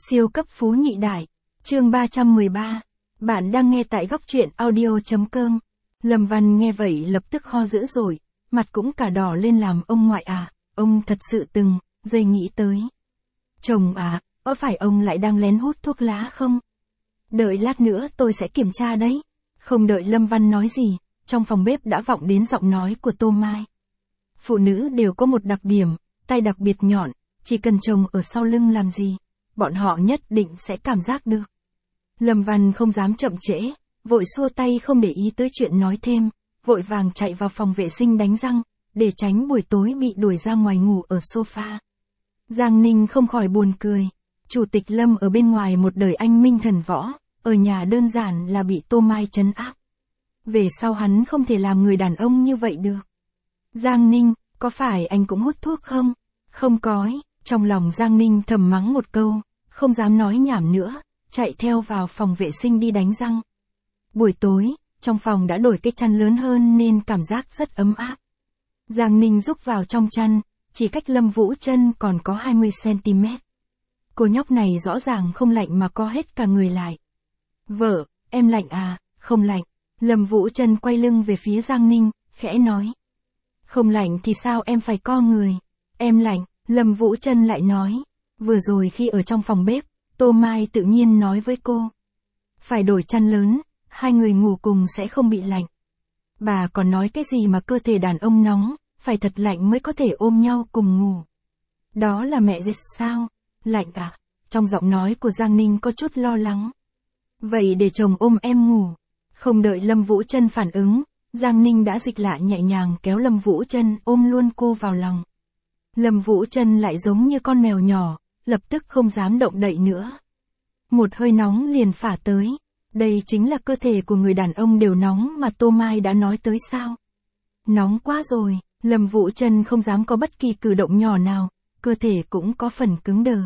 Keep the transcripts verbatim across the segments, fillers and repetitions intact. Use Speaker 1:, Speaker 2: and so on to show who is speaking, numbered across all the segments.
Speaker 1: Siêu cấp phú nhị đại. Chương ba trăm mười ba. Bạn đang nghe tại góc truyện audio.com. Lâm Văn nghe vậy lập tức ho dữ dội, mặt cũng cả đỏ lên làm ông ngoại à, ông thật sự từng, giây nghĩ tới. Chồng à, có phải ông lại đang lén hút thuốc lá không? Đợi lát nữa tôi sẽ kiểm tra đấy. Không đợi Lâm Văn nói gì, trong phòng bếp đã vọng đến giọng nói của Tô Mai. Phụ nữ đều có một đặc điểm, tay đặc biệt nhọn, chỉ cần chồng ở sau lưng làm gì, bọn họ nhất định sẽ cảm giác được. Lâm Văn không dám chậm trễ, vội xua tay không để ý tới chuyện nói thêm, vội vàng chạy vào phòng vệ sinh đánh răng, để tránh buổi tối bị đuổi ra ngoài ngủ ở sofa. Giang Ninh không khỏi buồn cười, Chủ tịch Lâm ở bên ngoài một đời anh minh thần võ, ở nhà đơn giản là bị Tô Mai trấn áp. Về sau hắn không thể làm người đàn ông như vậy được. Giang Ninh, có phải anh cũng hút thuốc không? Không có. Trong lòng Giang Ninh thầm mắng một câu, không dám nói nhảm nữa, chạy theo vào phòng vệ sinh đi đánh răng. Buổi tối, trong phòng đã đổi cái chăn lớn hơn nên cảm giác rất ấm áp. Giang Ninh rúc vào trong chăn, chỉ cách Lâm Vũ Trân còn có hai mươi xăng-ti-mét. Cô nhóc này rõ ràng không lạnh mà co hết cả người lại. Vợ, em lạnh à? Không lạnh. Lâm Vũ Trân quay lưng về phía Giang Ninh, khẽ nói. Không lạnh thì sao em phải co người? Em lạnh. Lâm Vũ Trân lại nói. Vừa rồi khi ở trong phòng bếp, Tô Mai tự nhiên nói với cô. Phải đổi chăn lớn, hai người ngủ cùng sẽ không bị lạnh. Bà còn nói cái gì mà cơ thể đàn ông nóng, phải thật lạnh mới có thể ôm nhau cùng ngủ. Đó là mẹ dịch sao? Lạnh à? Trong giọng nói của Giang Ninh có chút lo lắng. Vậy để chồng ôm em ngủ. Không đợi Lâm Vũ Trân phản ứng, Giang Ninh đã dịch lạ nhẹ nhàng kéo Lâm Vũ Trân ôm luôn cô vào lòng. Lâm Vũ Trân lại giống như con mèo nhỏ, lập tức không dám động đậy nữa. Một hơi nóng liền phả tới. Đây chính là cơ thể của người đàn ông đều nóng mà Tô Mai đã nói tới sao? Nóng quá rồi, Lâm Vũ Trân không dám có bất kỳ cử động nhỏ nào, cơ thể cũng có phần cứng đờ.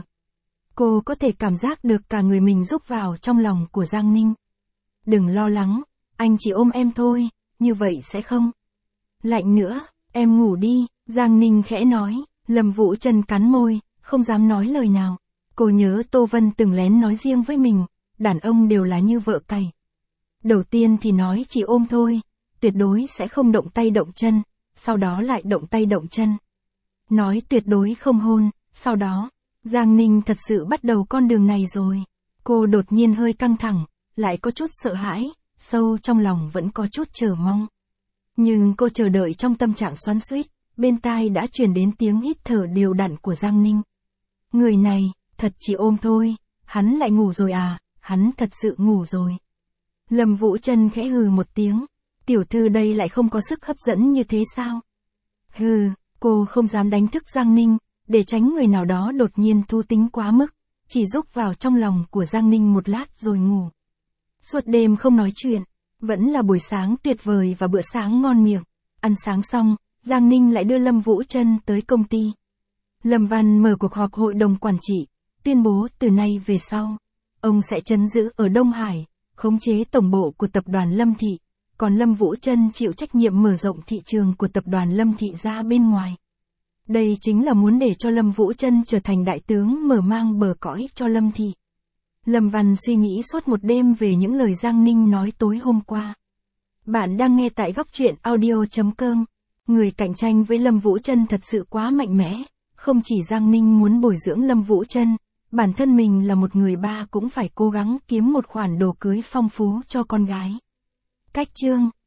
Speaker 1: Cô có thể cảm giác được cả người mình rúc vào trong lòng của Giang Ninh. Đừng lo lắng, anh chỉ ôm em thôi, như vậy sẽ không lạnh nữa, em ngủ đi, Giang Ninh khẽ nói. Lâm Vũ Trân cắn môi, không dám nói lời nào. Cô nhớ Tô Vân từng lén nói riêng với mình, đàn ông đều là như vợ cày. Đầu tiên thì nói chỉ ôm thôi, tuyệt đối sẽ không động tay động chân, sau đó lại động tay động chân. Nói tuyệt đối không hôn, sau đó, Giang Ninh thật sự bắt đầu con đường này rồi. Cô đột nhiên hơi căng thẳng, lại có chút sợ hãi, sâu trong lòng vẫn có chút chờ mong. Nhưng cô chờ đợi trong tâm trạng xoắn xuýt, bên tai đã truyền đến tiếng hít thở đều đặn của Giang Ninh. Người này, thật chỉ ôm thôi, hắn lại ngủ rồi à, hắn thật sự ngủ rồi. Lâm Vũ Trân khẽ hừ một tiếng, tiểu thư đây lại không có sức hấp dẫn như thế sao? Hừ, cô không dám đánh thức Giang Ninh, để tránh người nào đó đột nhiên thú tính quá mức, chỉ rúc vào trong lòng của Giang Ninh một lát rồi ngủ. Suốt đêm không nói chuyện, vẫn là buổi sáng tuyệt vời và bữa sáng ngon miệng. Ăn sáng xong, Giang Ninh lại đưa Lâm Vũ Trân tới công ty. Lâm Văn mở cuộc họp hội đồng quản trị, tuyên bố từ nay về sau, ông sẽ trấn giữ ở Đông Hải, khống chế tổng bộ của tập đoàn Lâm Thị, còn Lâm Vũ Trân chịu trách nhiệm mở rộng thị trường của tập đoàn Lâm Thị ra bên ngoài. Đây chính là muốn để cho Lâm Vũ Trân trở thành đại tướng mở mang bờ cõi cho Lâm Thị. Lâm Văn suy nghĩ suốt một đêm về những lời Giang Ninh nói tối hôm qua. Bạn đang nghe tại góc truyện audio.com. Người cạnh tranh với Lâm Vũ Trân thật sự quá mạnh mẽ, không chỉ Giang Ninh muốn bồi dưỡng Lâm Vũ Trân, bản thân mình là một người ba cũng phải cố gắng kiếm một khoản đồ cưới phong phú cho con gái. Cách chương